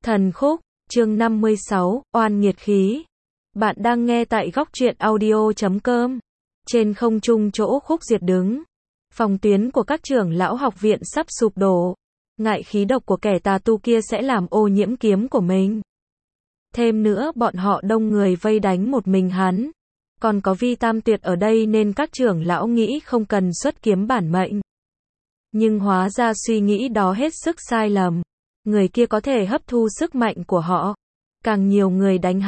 Thần khúc, chương 56, oan nghiệt khí. Bạn đang nghe tại góc truyện audio.com. Trên không trung chỗ Khúc Diệt đứng. Phòng tuyến của các trưởng lão học viện sắp sụp đổ. Ngại khí độc của kẻ tà tu kia sẽ làm ô nhiễm kiếm của mình. Thêm nữa bọn họ đông người vây đánh một mình hắn. Còn có Vi Tam Tuyệt ở đây nên các trưởng lão nghĩ không cần xuất kiếm bản mệnh. Nhưng hóa ra suy nghĩ đó hết sức sai lầm. Người kia có thể hấp thu sức mạnh của họ. Càng nhiều người đánh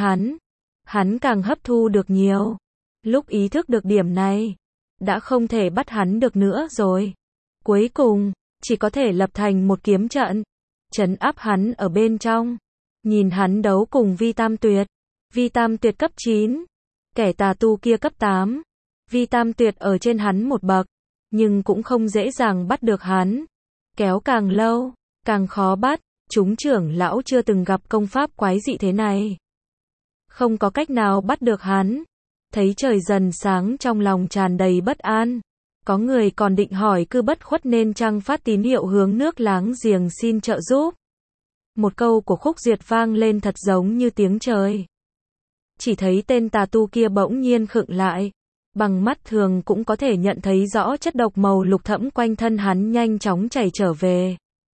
hắn càng hấp thu được nhiều. Lúc ý thức được điểm này, đã không thể bắt hắn được nữa rồi. Cuối cùng, chỉ có thể lập thành một kiếm trận, trấn áp hắn ở bên trong. Nhìn hắn đấu cùng Vi Tam Tuyệt. Vi Tam Tuyệt cấp 9, kẻ tà tu kia cấp 8. Vi Tam Tuyệt ở trên hắn một bậc, nhưng cũng không dễ dàng bắt được hắn. Kéo càng lâu, càng khó bắt. Chúng trưởng lão chưa từng gặp công pháp quái dị thế này. Không có cách nào bắt được hắn. Thấy trời dần sáng trong lòng tràn đầy bất an. Có người còn định hỏi cư bất khuất nên chăng phát tín hiệu hướng nước láng giềng xin trợ giúp. Một câu của Khúc Diệt vang lên thật giống như tiếng trời. Chỉ thấy tên tà tu kia bỗng nhiên khựng lại. Bằng mắt thường cũng có thể nhận thấy rõ chất độc màu lục thẫm quanh thân hắn nhanh chóng chảy trở về.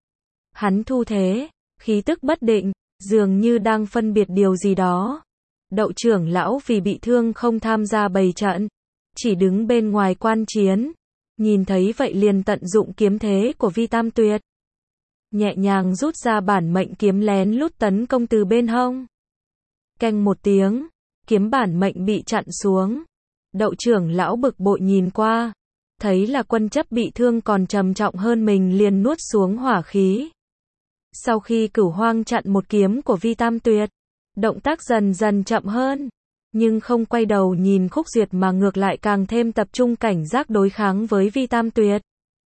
Hắn thu thế, khí tức bất định, dường như đang phân biệt điều gì đó. Đậu trưởng lão vì bị thương không tham gia bày trận, chỉ đứng bên ngoài quan chiến. Nhìn thấy vậy liền tận dụng kiếm thế của Vi Tam Tuyệt. Nhẹ nhàng rút ra bản mệnh kiếm lén lút tấn công từ bên hông. Keng một tiếng, kiếm bản mệnh bị chặn xuống. Đậu trưởng lão bực bội nhìn qua, thấy là quân chấp bị thương còn trầm trọng hơn mình liền nuốt xuống hỏa khí. Sau khi Cửu Hoang chặn một kiếm của Vi Tam Tuyệt, động tác dần dần chậm hơn, nhưng không quay đầu nhìn Khúc Diệt mà ngược lại càng thêm tập trung cảnh giác đối kháng với Vi Tam Tuyệt.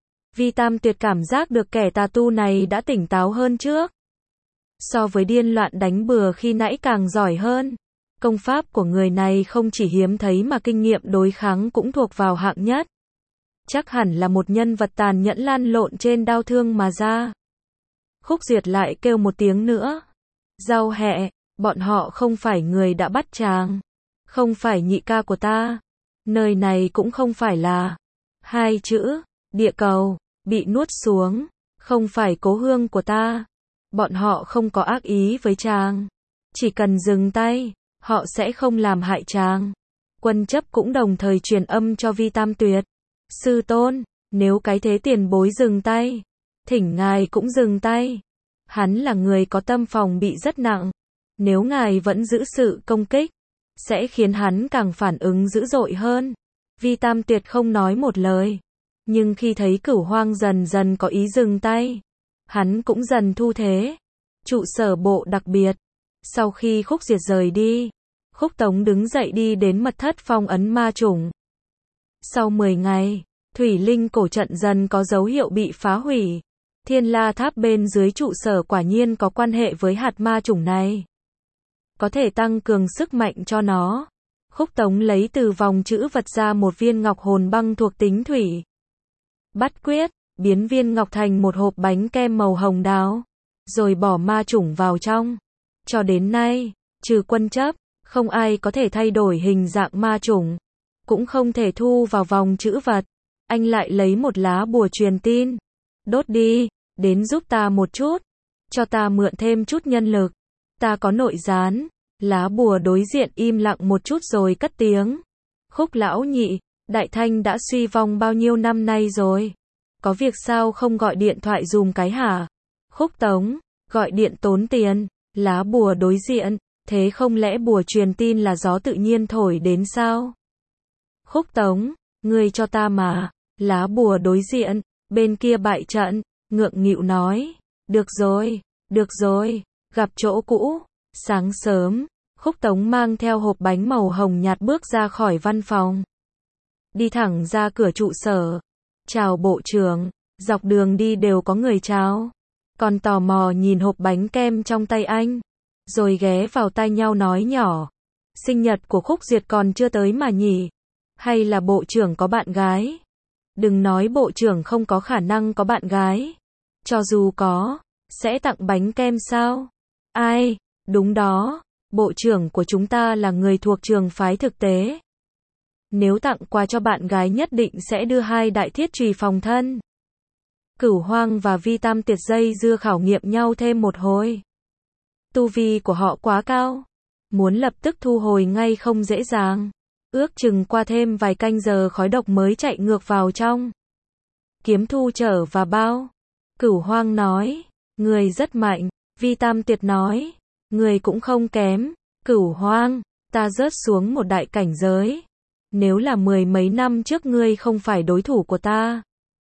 Vi Tam Tuyệt cảm giác được kẻ tà tu này đã tỉnh táo hơn trước. So với điên loạn đánh bừa khi nãy càng giỏi hơn. Công pháp của người này không chỉ hiếm thấy mà kinh nghiệm đối kháng cũng thuộc vào hạng nhất. Chắc hẳn là một nhân vật tàn nhẫn lan lộn trên đao thương mà ra. Khúc Diệt lại kêu một tiếng nữa. Rau hẹ, bọn họ không phải người đã bắt chàng. Không phải nhị ca của ta. Nơi này cũng không phải là. Hai chữ, địa cầu, bị nuốt xuống. Không phải cố hương của ta. Bọn họ không có ác ý với chàng. Chỉ cần dừng tay, họ sẽ không làm hại chàng. Quân chấp cũng đồng thời truyền âm cho Vi Tam Tuyệt. Sư tôn, nếu cái thế tiền bối dừng tay, thỉnh ngài cũng dừng tay. Hắn là người có tâm phòng bị rất nặng. Nếu ngài vẫn giữ sự công kích, sẽ khiến hắn càng phản ứng dữ dội hơn. Vi Tam Tuyệt không nói một lời. Nhưng khi thấy Cửu Hoang dần dần có ý dừng tay, hắn cũng dần thu thế. Trụ sở bộ đặc biệt. Sau khi Khúc Diệt rời đi, Khúc Tống đứng dậy đi đến mật thất phong ấn ma chủng. Sau 10 ngày, Thủy Linh cổ trận dần có dấu hiệu bị phá hủy. Thiên La Tháp bên dưới trụ sở quả nhiên có quan hệ với hạt ma chủng này. Có thể tăng cường sức mạnh cho nó. Khúc Tống lấy từ vòng trữ vật ra một viên ngọc hồn băng thuộc tính thủy. Bắt quyết, biến viên ngọc thành một hộp bánh kem màu hồng đào. Rồi bỏ ma chủng vào trong. Cho đến nay, trừ quân chấp, không ai có thể thay đổi hình dạng ma chủng. Cũng không thể thu vào vòng trữ vật. Anh lại lấy một lá bùa truyền tin. Đốt đi, đến giúp ta một chút. Cho ta mượn thêm chút nhân lực. Ta có nội gián. Lá bùa đối diện im lặng một chút rồi cất tiếng. Khúc lão nhị, Đại Thanh đã suy vong bao nhiêu năm nay rồi. Có việc sao không gọi điện thoại dùm cái hả? Khúc Tống, gọi điện tốn tiền. Lá bùa đối diện, thế không lẽ bùa truyền tin là gió tự nhiên thổi đến sao? Khúc Tống, ngươi cho ta mà. Lá bùa đối diện, bên kia bại trận, ngượng nghịu nói. Được rồi, gặp chỗ cũ. Sáng sớm, Khúc Tống mang theo hộp bánh màu hồng nhạt bước ra khỏi văn phòng. Đi thẳng ra cửa trụ sở. Chào bộ trưởng, dọc đường đi đều có người chào. Còn tò mò nhìn hộp bánh kem trong tay anh. Rồi ghé vào tai nhau nói nhỏ. Sinh nhật của Khúc Diệt còn chưa tới mà nhỉ? Hay là bộ trưởng có bạn gái? Đừng nói bộ trưởng không có khả năng có bạn gái. Cho dù có, sẽ tặng bánh kem sao? Ai, đúng đó, bộ trưởng của chúng ta là người thuộc trường phái thực tế. Nếu tặng quà cho bạn gái nhất định sẽ đưa 2 đại thiết chùy phòng thân. Cửu Hoang và Vi Tam Tiệt dây dưa khảo nghiệm nhau thêm một hồi. Tu vi của họ quá cao, muốn lập tức thu hồi ngay không dễ dàng. Ước chừng qua thêm vài canh giờ khói độc mới chạy ngược vào trong. Kiếm Thu trở và bao. Cửu Hoang nói, người rất mạnh. Vi Tam Tiệt nói, người cũng không kém. Cửu Hoang, ta rớt xuống một đại cảnh giới. Nếu là 10 mấy năm trước ngươi không phải đối thủ của ta.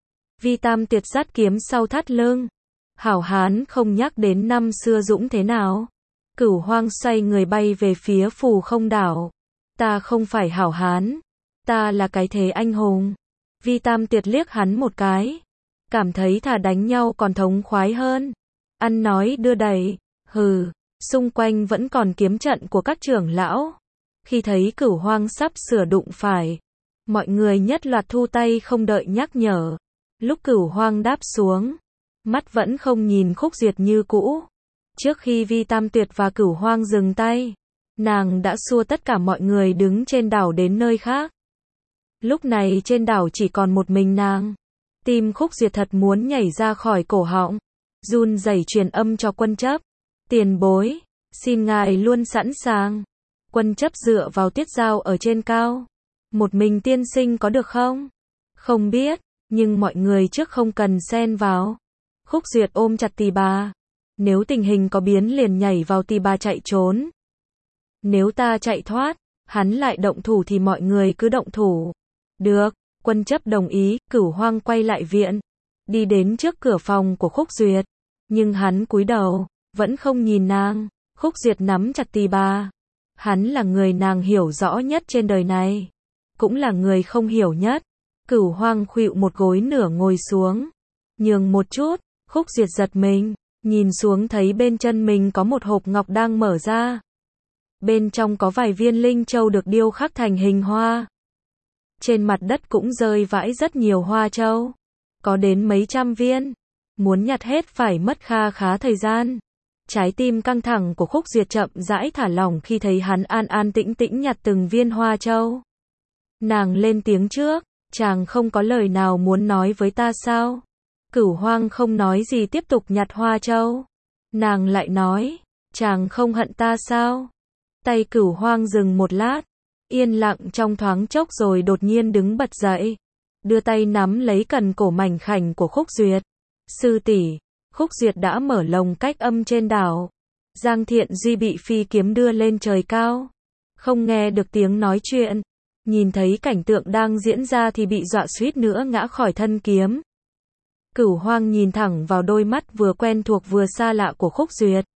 Vi Tam Tiệt dắt kiếm sau thắt lưng. Hảo hán không nhắc đến năm xưa dũng thế nào. Cửu Hoang xoay người bay về phía Phù Không đảo. Ta không phải hảo hán. Ta là cái thế anh hùng. Vi Tam Tiệt liếc hắn một cái. Cảm thấy thà đánh nhau còn thống khoái hơn. Ăn nói đưa đẩy. Hừ, xung quanh vẫn còn kiếm trận của các trưởng lão. Khi thấy Cửu Hoang sắp sửa đụng phải, mọi người nhất loạt thu tay không đợi nhắc nhở. Lúc Cửu Hoang đáp xuống, mắt vẫn không nhìn Khúc Duyệt như cũ. Trước khi Vi Tam Tuyệt và Cửu Hoang dừng tay, nàng đã xua tất cả mọi người đứng trên đảo đến nơi khác. Lúc này trên đảo chỉ còn một mình nàng. Tim Khúc Duyệt thật muốn nhảy ra khỏi cổ họng. Run rẩy truyền âm cho Quân Chấp. Tiền bối, xin ngài luôn sẵn sàng. Quân Chấp dựa vào Tiết Giao ở trên cao. Một mình tiên sinh có được không? Không biết, nhưng mọi người trước không cần xen vào. Khúc Duyệt ôm chặt Tỳ Bà. Nếu tình hình có biến liền nhảy vào Tỳ Bà chạy trốn. Nếu ta chạy thoát, hắn lại động thủ thì mọi người cứ động thủ. Được, Quân Chấp đồng ý. Cửu Hoang quay lại viện, đi đến trước cửa phòng của Khúc Duyệt. Nhưng hắn cúi đầu, vẫn không nhìn nàng. Khúc Duyệt nắm chặt Tỳ Bà. Hắn là người nàng hiểu rõ nhất trên đời này, cũng là người không hiểu nhất. Cửu Hoang khuỵu một gối nửa ngồi xuống, nhường một chút. Khúc Duyệt giật mình, nhìn xuống thấy bên chân mình có một hộp ngọc đang mở ra. Bên trong có vài viên linh châu được điêu khắc thành hình hoa. Trên mặt đất cũng rơi vãi rất nhiều hoa châu, có đến mấy trăm viên. Muốn nhặt hết phải mất kha khá thời gian. Trái tim căng thẳng của Khúc Duyệt chậm rãi thả lỏng khi thấy hắn an an tĩnh tĩnh nhặt từng viên hoa châu. Nàng lên tiếng trước, chàng không có lời nào muốn nói với ta sao? Cửu Hoang không nói gì tiếp tục nhặt hoa châu. Nàng lại nói, chàng không hận ta sao? Tay Cửu Hoang dừng một lát, yên lặng trong thoáng chốc rồi đột nhiên đứng bật dậy, đưa tay nắm lấy cần cổ mảnh khảnh của Khúc Duyệt. Sư tỷ. Khúc Duyệt đã mở lồng cách âm trên đảo. Giang Thiện Duy bị phi kiếm đưa lên trời cao, không nghe được tiếng nói chuyện. Nhìn thấy cảnh tượng đang diễn ra thì bị dọa suýt nữa ngã khỏi thân kiếm. Cửu Hoang nhìn thẳng vào đôi mắt vừa quen thuộc vừa xa lạ của Khúc Duyệt.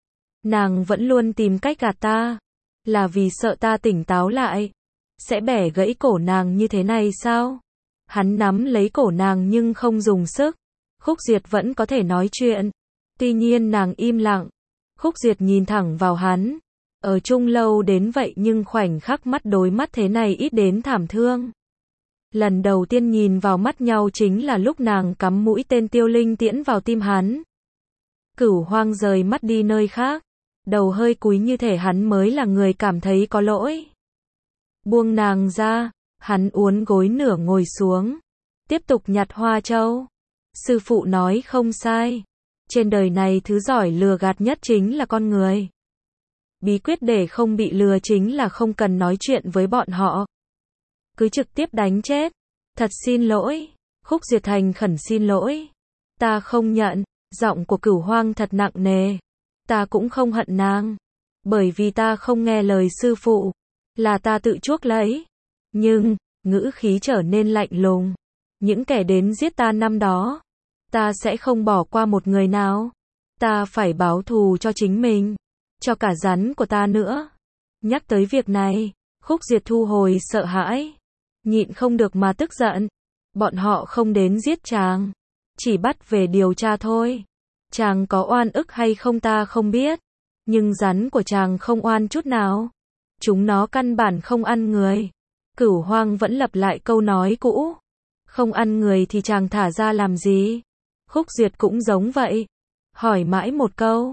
Nàng vẫn luôn tìm cách gạt ta, là vì sợ ta tỉnh táo lại, sẽ bẻ gãy cổ nàng như thế này sao? Hắn nắm lấy cổ nàng nhưng không dùng sức. Khúc Duyệt vẫn có thể nói chuyện. Tuy nhiên nàng im lặng. Khúc Duyệt nhìn thẳng vào hắn. Ở chung lâu đến vậy nhưng khoảnh khắc mắt đối mắt thế này ít đến thảm thương. Lần đầu tiên nhìn vào mắt nhau chính là lúc nàng cắm mũi tên tiêu linh tiễn vào tim hắn. Cửu Hoang rời mắt đi nơi khác, đầu hơi cúi như thể hắn mới là người cảm thấy có lỗi. Buông nàng ra, hắn uốn gối nửa ngồi xuống, tiếp tục nhặt hoa châu. Sư phụ nói không sai, trên đời này thứ giỏi lừa gạt nhất chính là con người. Bí quyết để không bị lừa chính là không cần nói chuyện với bọn họ, cứ trực tiếp đánh chết. Thật xin lỗi. Khúc Duyệt thành khẩn xin lỗi. Ta không nhận. Giọng của Cửu Hoang thật nặng nề. Ta cũng không hận nàng, bởi vì ta không nghe lời sư phụ, là ta tự chuốc lấy. Nhưng, ngữ khí trở nên lạnh lùng. Những kẻ đến giết ta năm đó, ta sẽ không bỏ qua một người nào. Ta phải báo thù cho chính mình, cho cả rắn của ta nữa. Nhắc tới việc này, Khúc Duyệt thu hồi sợ hãi, nhịn không được mà tức giận. Bọn họ không đến giết chàng, chỉ bắt về điều tra thôi. Chàng có oan ức hay không ta không biết, nhưng rắn của chàng không oan chút nào. Chúng nó căn bản không ăn người. Cửu Hoang vẫn lặp lại câu nói cũ. Không ăn người thì chàng thả ra làm gì? Khúc Duyệt cũng giống vậy. Hỏi mãi một câu.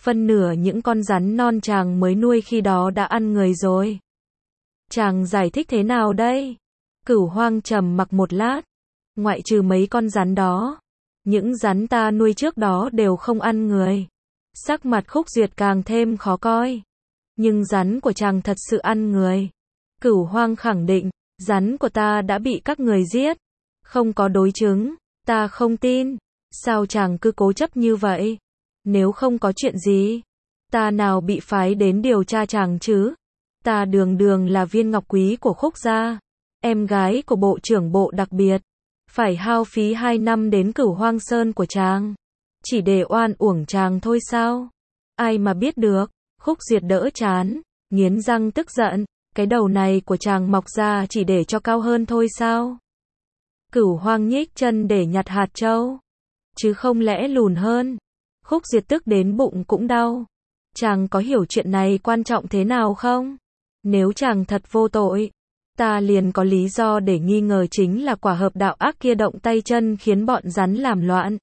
Phân nửa những con rắn non chàng mới nuôi khi đó đã ăn người rồi. Chàng giải thích thế nào đây? Cửu Hoang trầm mặc một lát. Ngoại trừ mấy con rắn đó, những rắn ta nuôi trước đó đều không ăn người. Sắc mặt Khúc Duyệt càng thêm khó coi. Nhưng rắn của chàng thật sự ăn người. Cửu Hoang khẳng định, rắn của ta đã bị các người giết. Không có đối chứng, ta không tin. Sao chàng cứ cố chấp như vậy? Nếu không có chuyện gì, ta nào bị phái đến điều tra chàng chứ? Ta đường đường là viên ngọc quý của Khúc gia, em gái của bộ trưởng bộ đặc biệt. Phải hao phí 2 năm đến Cửu Hoang Sơn của chàng, chỉ để oan uổng chàng thôi sao? Ai mà biết được. Khúc Duyệt đỡ chán, nghiến răng tức giận. Cái đầu này của chàng mọc ra chỉ để cho cao hơn thôi sao? Cửu Hoang nhích chân để nhặt hạt châu, chứ không lẽ lùn hơn. Khúc Duyệt tức đến bụng cũng đau. Chàng có hiểu chuyện này quan trọng thế nào không? Nếu chàng thật vô tội, ta liền có lý do để nghi ngờ chính là quả hợp đạo ác kia động tay chân khiến bọn rắn làm loạn.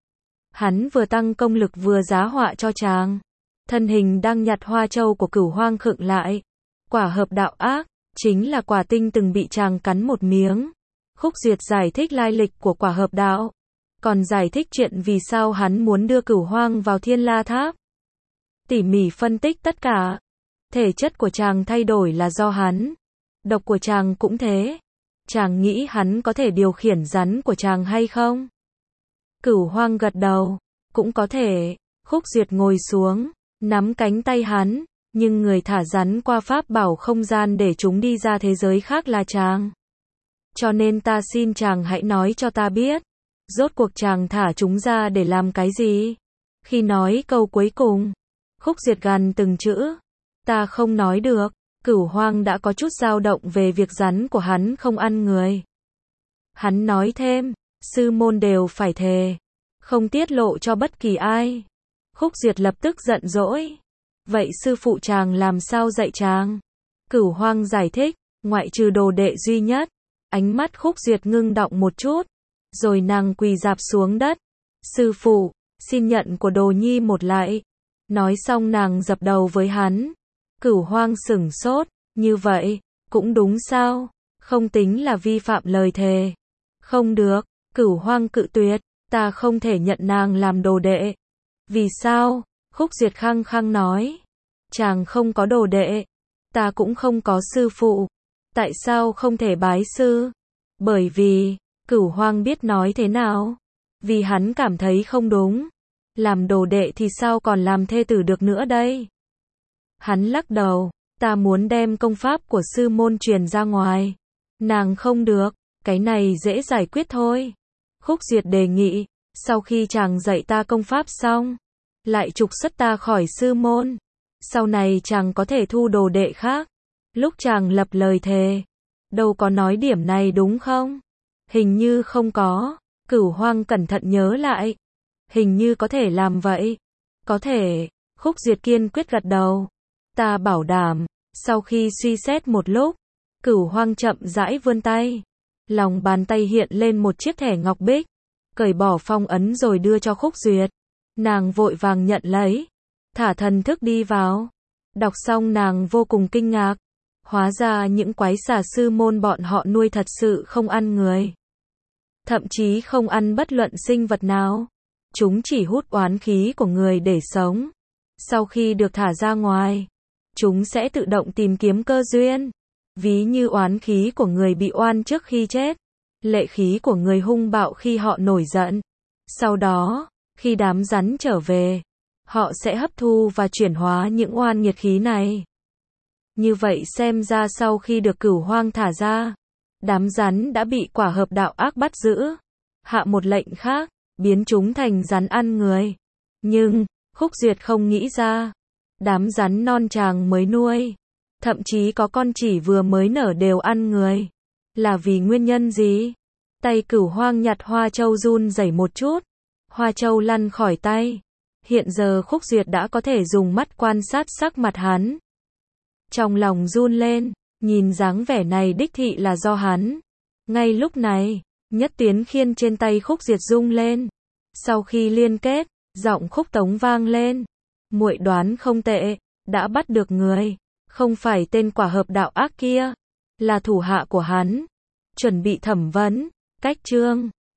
Hắn vừa tăng công lực vừa giá họa cho chàng. Thân hình đang nhặt hoa châu của Cửu Hoang khựng lại. Quả hợp đạo ác chính là quả tinh từng bị chàng cắn một miếng. Khúc Duyệt giải thích lai lịch của quả hợp đạo, còn giải thích chuyện vì sao hắn muốn đưa Cửu Hoang vào Thiên La Tháp. Tỉ mỉ phân tích tất cả. Thể chất của chàng thay đổi là do hắn. Độc của chàng cũng thế. Chàng nghĩ hắn có thể điều khiển rắn của chàng hay không? Cửu Hoang gật đầu. Cũng có thể. Khúc Duyệt ngồi xuống, nắm cánh tay hắn. Nhưng người thả rắn qua pháp bảo không gian để chúng đi ra thế giới khác là chàng. Cho nên ta xin chàng hãy nói cho ta biết. Rốt cuộc chàng thả chúng ra để làm cái gì? Khi nói câu cuối cùng, Khúc Duyệt gằn từng chữ. Ta không nói được. Cửu Hoang đã có chút dao động về việc rắn của hắn không ăn người. Hắn nói thêm, sư môn đều phải thề, không tiết lộ cho bất kỳ ai. Khúc Duyệt lập tức giận dỗi. Vậy sư phụ chàng làm sao dạy chàng? Cửu Hoang giải thích, ngoại trừ đồ đệ duy nhất. Ánh mắt Khúc Duyệt ngưng đọng một chút, rồi nàng quỳ rạp xuống đất. Sư phụ, xin nhận của đồ nhi một lạy. Nói xong nàng dập đầu với hắn. Cửu Hoang sửng sốt, như vậy, cũng đúng sao? Không tính là vi phạm lời thề. Không được, Cửu Hoang cự tuyệt, ta không thể nhận nàng làm đồ đệ. Vì sao? Khúc Duyệt khăng khăng nói. Chàng không có đồ đệ, ta cũng không có sư phụ. Tại sao không thể bái sư? Bởi vì, Cửu Hoang biết nói thế nào? Vì hắn cảm thấy không đúng. Làm đồ đệ thì sao còn làm thê tử được nữa đây? Hắn lắc đầu, ta muốn đem công pháp của sư môn truyền ra ngoài. Nàng không được, cái này dễ giải quyết thôi. Khúc Duyệt đề nghị, sau khi chàng dạy ta công pháp xong, lại trục xuất ta khỏi sư môn. Sau này chàng có thể thu đồ đệ khác. Lúc chàng lập lời thề, đâu có nói điểm này đúng không? Hình như không có. Cửu Hoang cẩn thận nhớ lại. Hình như có thể làm vậy. Có thể. Khúc Duyệt kiên quyết gật đầu. Ta bảo đảm. Sau khi suy xét một lúc, Cửu Hoang chậm rãi vươn tay. Lòng bàn tay hiện lên một chiếc thẻ ngọc bích. Cởi bỏ phong ấn rồi đưa cho Khúc Duyệt. Nàng vội vàng nhận lấy. Thả thần thức đi vào. Đọc xong nàng vô cùng kinh ngạc. Hóa ra những quái xà sư môn bọn họ nuôi thật sự không ăn người. Thậm chí không ăn bất luận sinh vật nào. Chúng chỉ hút oán khí của người để sống. Sau khi được thả ra ngoài, chúng sẽ tự động tìm kiếm cơ duyên. Ví như oán khí của người bị oan trước khi chết, lệ khí của người hung bạo khi họ nổi giận. Sau đó, khi đám rắn trở về, họ sẽ hấp thu và chuyển hóa những oan nghiệt khí này. Như vậy xem ra sau khi được Cửu Hoang thả ra, đám rắn đã bị quả hợp đạo ác bắt giữ. Hạ một lệnh khác, biến chúng thành rắn ăn người. Nhưng, Khúc Duyệt không nghĩ ra, đám rắn non chàng mới nuôi, thậm chí có con chỉ vừa mới nở đều ăn người. Là vì nguyên nhân gì? Tay Cửu Hoang nhặt hoa châu run rẩy một chút. Hoa châu lăn khỏi tay. Hiện giờ Khúc Duyệt đã có thể dùng mắt quan sát sắc mặt hắn. Trong lòng run lên, nhìn dáng vẻ này đích thị là do hắn. Ngay lúc này, nhất tuyến khiên trên tay Khúc Duyệt rung lên. Sau khi liên kết, giọng Khúc Tống vang lên. muội đoán không tệ, đã bắt được người. Không phải tên quả hợp đạo ác kia, là thủ hạ của hắn. Chuẩn bị thẩm vấn. Cách chương